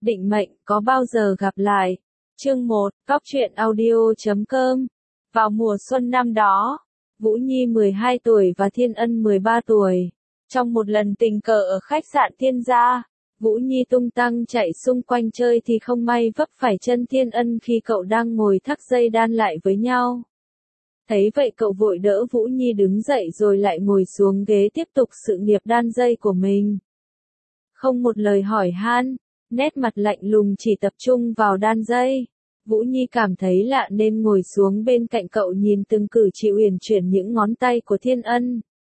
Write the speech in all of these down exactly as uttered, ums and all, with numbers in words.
Định mệnh có bao giờ gặp lại. Chương một, Góc truyện audio chấm com. Vào mùa xuân năm đó, Vũ Nhi mười hai tuổi và Thiên Ân mười ba tuổi. Trong một lần tình cờ ở khách sạn Thiên Gia, Vũ Nhi tung tăng chạy xung quanh chơi thì không may vấp phải chân Thiên Ân khi cậu đang ngồi thắt dây đan lại với nhau. Thấy vậy cậu vội đỡ Vũ Nhi đứng dậy rồi lại ngồi xuống ghế tiếp tục sự nghiệp đan dây của mình. Không một lời hỏi han, nét mặt lạnh lùng chỉ tập trung vào đan dây. Vũ Nhi cảm thấy lạ nên ngồi xuống bên cạnh cậu nhìn từng cử chỉ uyển chuyển những ngón tay của Thiên Ân.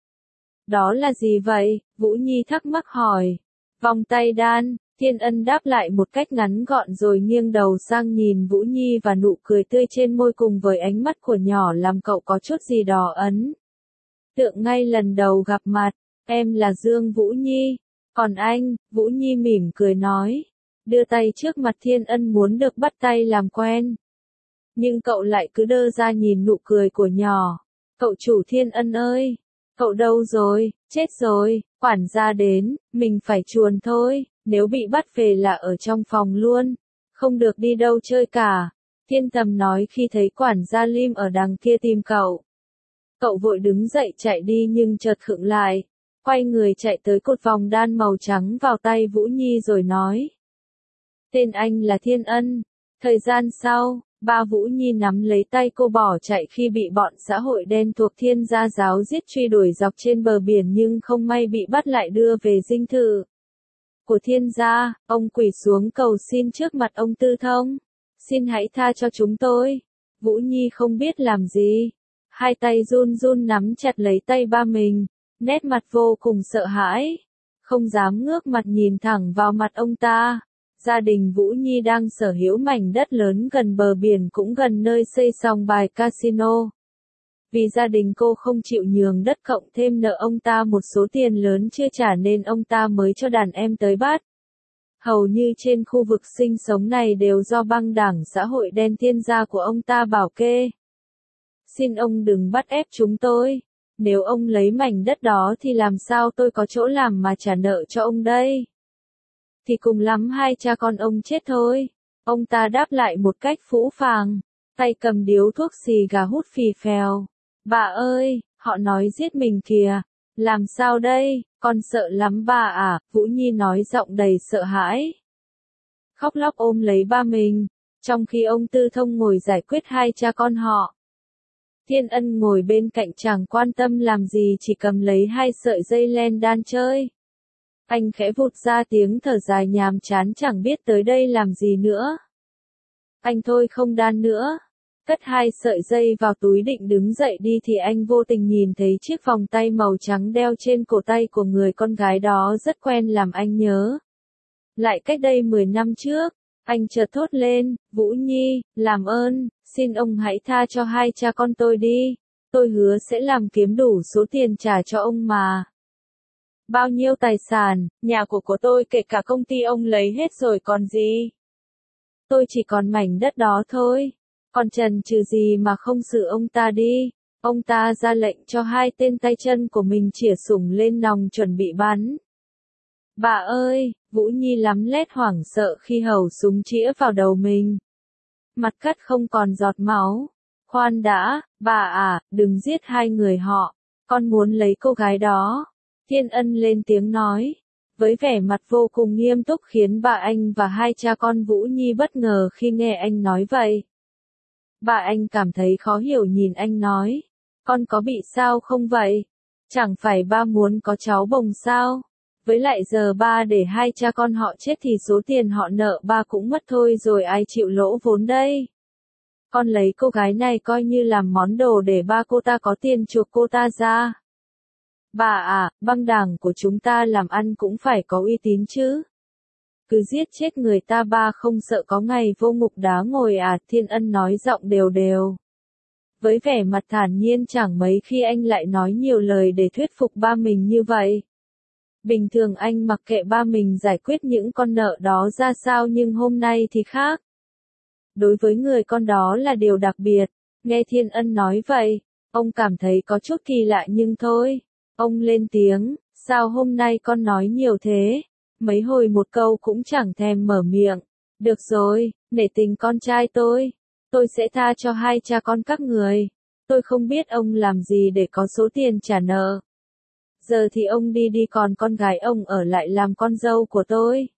Đó là gì vậy? Vũ Nhi thắc mắc hỏi. Vòng tay đan, Thiên Ân đáp lại một cách ngắn gọn rồi nghiêng đầu sang nhìn Vũ Nhi và nụ cười tươi trên môi cùng với ánh mắt của nhỏ làm cậu có chút gì đó ấn tượng ngay lần đầu gặp mặt. Em là Dương Vũ Nhi. Còn anh? Vũ Nhi mỉm cười nói. Đưa tay trước mặt Thiên Ân muốn được bắt tay làm quen. Nhưng cậu lại cứ đơ ra nhìn nụ cười của nhỏ. Cậu chủ Thiên Ân ơi! Cậu đâu rồi? Chết rồi! Quản gia đến, mình phải chuồn thôi, nếu bị bắt về là ở trong phòng luôn. Không được đi đâu chơi cả. Thiên Tầm nói khi thấy quản gia Lim ở đằng kia tìm cậu. Cậu vội đứng dậy chạy đi nhưng chợt khựng lại. Quay người chạy tới cột vòng đan màu trắng vào tay Vũ Nhi rồi nói. Tên anh là Thiên Ân. Thời gian sau, ba Vũ Nhi nắm lấy tay cô bỏ chạy khi bị bọn xã hội đen thuộc Thiên Gia giáo giết truy đuổi dọc trên bờ biển nhưng không may bị bắt lại đưa về dinh thự của Thiên Gia. Ông quỳ xuống cầu xin trước mặt ông Tư Thông. Xin hãy tha cho chúng tôi. Vũ Nhi không biết làm gì. Hai tay run run nắm chặt lấy tay ba mình. Nét mặt vô cùng sợ hãi. Không dám ngước mặt nhìn thẳng vào mặt ông ta. Gia đình Vũ Nhi đang sở hữu mảnh đất lớn gần bờ biển cũng gần nơi xây xong bài casino. Vì gia đình cô không chịu nhường đất cộng thêm nợ ông ta một số tiền lớn chưa trả nên ông ta mới cho đàn em tới bắt. Hầu như trên khu vực sinh sống này đều do băng đảng xã hội đen Thiên Gia của ông ta bảo kê. Xin ông đừng bắt ép chúng tôi. Nếu ông lấy mảnh đất đó thì làm sao tôi có chỗ làm mà trả nợ cho ông đây? Thì cùng lắm hai cha con ông chết thôi. Ông ta đáp lại một cách phũ phàng, tay cầm điếu thuốc xì gà hút phì phèo. Bà ơi, họ nói giết mình kìa. Làm sao đây, con sợ lắm bà à, Vũ Nhi nói giọng đầy sợ hãi. Khóc lóc ôm lấy ba mình, trong khi ông Tư Thông ngồi giải quyết hai cha con họ. Thiên Ân ngồi bên cạnh chẳng quan tâm làm gì chỉ cầm lấy hai sợi dây len đan chơi. Anh khẽ vụt ra tiếng thở dài nhàm chán chẳng biết tới đây làm gì nữa. Anh thôi không đan nữa. Cất hai sợi dây vào túi định đứng dậy đi thì anh vô tình nhìn thấy chiếc vòng tay màu trắng đeo trên cổ tay của người con gái đó rất quen làm anh nhớ. Lại cách đây mười năm trước, anh chợt thốt lên, Vũ Nhi, làm ơn, xin ông hãy tha cho hai cha con tôi đi. Tôi hứa sẽ làm kiếm đủ số tiền trả cho ông mà. Bao nhiêu tài sản, nhà của của tôi kể cả công ty ông lấy hết rồi còn gì. Tôi chỉ còn mảnh đất đó thôi. Còn chần chừ gì mà không xử ông ta đi. Ông ta ra lệnh cho hai tên tay chân của mình chỉa súng lên nòng chuẩn bị bắn. Bà ơi, Vũ Nhi lắm lét hoảng sợ khi hầu súng chĩa vào đầu mình. Mặt cắt không còn giọt máu. Khoan đã, bà à, đừng giết hai người họ. Con muốn lấy cô gái đó. Thiên Ân lên tiếng nói, với vẻ mặt vô cùng nghiêm túc khiến bà anh và hai cha con Vũ Nhi bất ngờ khi nghe anh nói vậy. Bà anh cảm thấy khó hiểu nhìn anh nói, con có bị sao không vậy? Chẳng phải ba muốn có cháu bồng sao? Với lại giờ ba để hai cha con họ chết thì số tiền họ nợ ba cũng mất thôi rồi ai chịu lỗ vốn đây? Con lấy cô gái này coi như làm món đồ để ba cô ta có tiền chuộc cô ta ra. Bà à, băng đảng của chúng ta làm ăn cũng phải có uy tín chứ. Cứ giết chết người ta ba không sợ có ngày vô ngục đá ngồi à, Thiên Ân nói giọng đều đều. Với vẻ mặt thản nhiên chẳng mấy khi anh lại nói nhiều lời để thuyết phục ba mình như vậy. Bình thường anh mặc kệ ba mình giải quyết những con nợ đó ra sao nhưng hôm nay thì khác. Đối với người con đó là điều đặc biệt, nghe Thiên Ân nói vậy, ông cảm thấy có chút kỳ lạ nhưng thôi. Ông lên tiếng, sao hôm nay con nói nhiều thế? mấy hồi một câu cũng chẳng thèm mở miệng. Được rồi, nể tình con trai tôi, tôi sẽ tha cho hai cha con các người. Tôi không biết ông làm gì để có số tiền trả nợ. Giờ thì ông đi đi, còn con gái ông ở lại làm con dâu của tôi.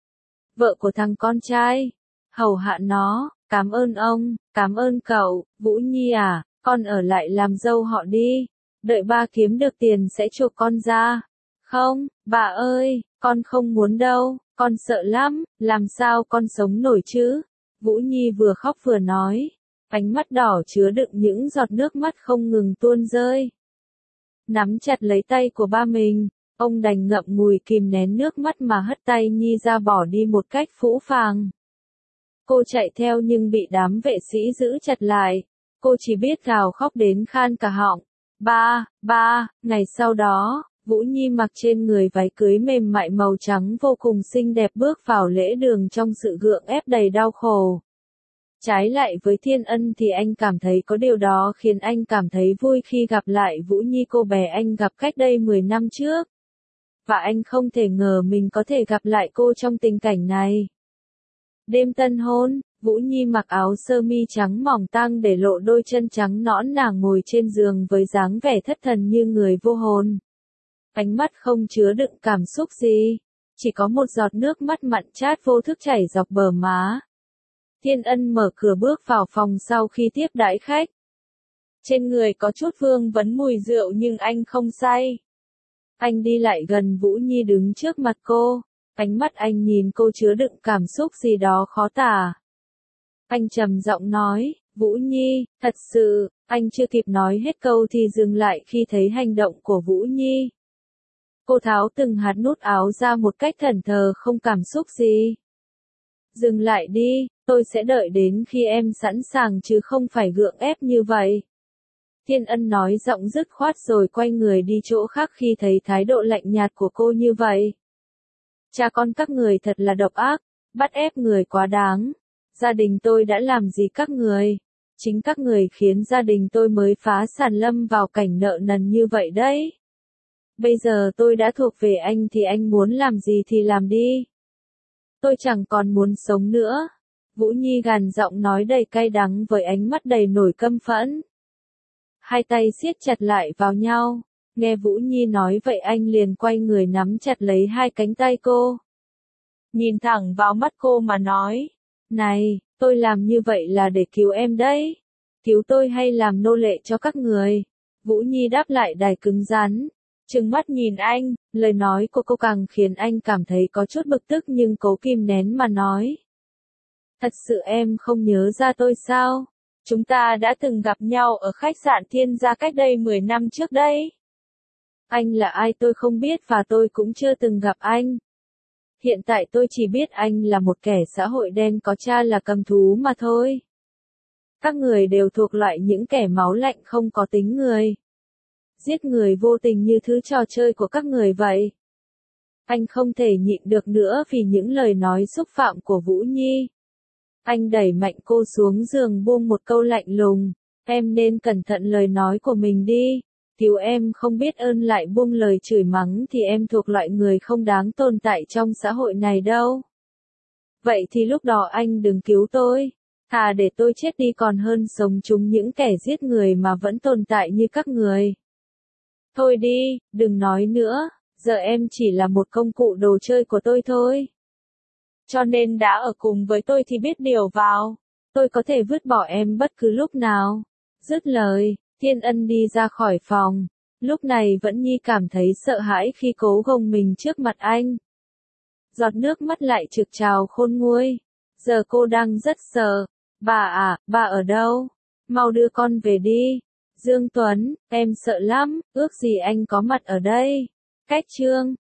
Vợ của thằng con trai, hầu hạ nó, cảm ơn ông, cảm ơn cậu, Vũ Nhi à, con ở lại làm dâu họ đi. Đợi ba kiếm được tiền sẽ chuộc con ra. Không, bà ơi, con không muốn đâu, con sợ lắm, làm sao con sống nổi chứ? Vũ Nhi vừa khóc vừa nói, ánh mắt đỏ chứa đựng những giọt nước mắt không ngừng tuôn rơi. Nắm chặt lấy tay của ba mình, ông đành ngậm ngùi kìm nén nước mắt mà hất tay Nhi ra bỏ đi một cách phũ phàng. Cô chạy theo nhưng bị đám vệ sĩ giữ chặt lại. Cô chỉ biết gào khóc đến khan cả họng. Ba, ba, ngày sau đó, Vũ Nhi mặc trên người váy cưới mềm mại màu trắng vô cùng xinh đẹp bước vào lễ đường trong sự gượng ép đầy đau khổ. Trái lại với Thiên Ân thì anh cảm thấy có điều đó khiến anh cảm thấy vui khi gặp lại Vũ Nhi, cô bé anh gặp cách đây mười năm trước. Và anh không thể ngờ mình có thể gặp lại cô trong tình cảnh này. Đêm tân hôn, Vũ Nhi mặc áo sơ mi trắng mỏng tang để lộ đôi chân trắng nõn, nàng ngồi trên giường với dáng vẻ thất thần như người vô hồn. Ánh mắt không chứa đựng cảm xúc gì, chỉ có một giọt nước mắt mặn chát vô thức chảy dọc bờ má. Thiên Ân mở cửa bước vào phòng sau khi tiếp đãi khách. Trên người có chút vương vấn mùi rượu nhưng anh không say. Anh đi lại gần Vũ Nhi đứng trước mặt cô, ánh mắt anh nhìn cô chứa đựng cảm xúc gì đó khó tả. Anh trầm giọng nói, Vũ Nhi, thật sự, anh chưa kịp nói hết câu thì dừng lại khi thấy hành động của Vũ Nhi. Cô tháo từng hạt nút áo ra một cách thẫn thờ không cảm xúc gì. Dừng lại đi, tôi sẽ đợi đến khi em sẵn sàng chứ không phải gượng ép như vậy. Thiên Ân nói giọng dứt khoát rồi quay người đi chỗ khác khi thấy thái độ lạnh nhạt của cô như vậy. Cha con các người thật là độc ác, bắt ép người quá đáng. Gia đình tôi đã làm gì các người? Chính các người khiến gia đình tôi mới phá sản lâm vào cảnh nợ nần như vậy đấy. Bây giờ tôi đã thuộc về anh thì anh muốn làm gì thì làm đi. Tôi chẳng còn muốn sống nữa. Vũ Nhi gằn giọng nói đầy cay đắng với ánh mắt đầy nổi căm phẫn. Hai tay siết chặt lại vào nhau. Nghe Vũ Nhi nói vậy anh liền quay người nắm chặt lấy hai cánh tay cô. Nhìn thẳng vào mắt cô mà nói. Này, tôi làm như vậy là để cứu em đấy. Cứu tôi hay làm nô lệ cho các người? Vũ Nhi đáp lại đầy cứng rắn. Trừng mắt nhìn anh, lời nói của cô càng khiến anh cảm thấy có chút bực tức nhưng cố kìm nén mà nói. Thật sự em không nhớ ra tôi sao? Chúng ta đã từng gặp nhau ở khách sạn Thiên Gia cách đây mười năm trước đây. Anh là ai tôi không biết và tôi cũng chưa từng gặp anh. Hiện tại tôi chỉ biết anh là một kẻ xã hội đen có cha là cầm thú mà thôi. Các người đều thuộc loại những kẻ máu lạnh không có tính người. Giết người vô tình như thứ trò chơi của các người vậy. Anh không thể nhịn được nữa vì những lời nói xúc phạm của Vũ Nhi. Anh đẩy mạnh cô xuống giường buông một câu lạnh lùng. Em nên cẩn thận lời nói của mình đi. Cứu em không biết ơn lại buông lời chửi mắng thì em thuộc loại người không đáng tồn tại trong xã hội này đâu. Vậy thì lúc đó anh đừng cứu tôi. Thà để tôi chết đi còn hơn sống chung những kẻ giết người mà vẫn tồn tại như các người. Thôi đi, đừng nói nữa, giờ em chỉ là một công cụ đồ chơi của tôi thôi. Cho nên đã ở cùng với tôi thì biết điều vào. Tôi có thể vứt bỏ em bất cứ lúc nào. Dứt lời, Thiên Ân đi ra khỏi phòng. Lúc này Vẫn Nhi cảm thấy sợ hãi khi cố gồng mình trước mặt anh. Giọt nước mắt lại trực trào khôn nguôi. Giờ cô đang rất sợ. Bà à, bà ở đâu? Mau đưa con về đi. Dương Tuấn, em sợ lắm, ước gì anh có mặt ở đây. Cách chương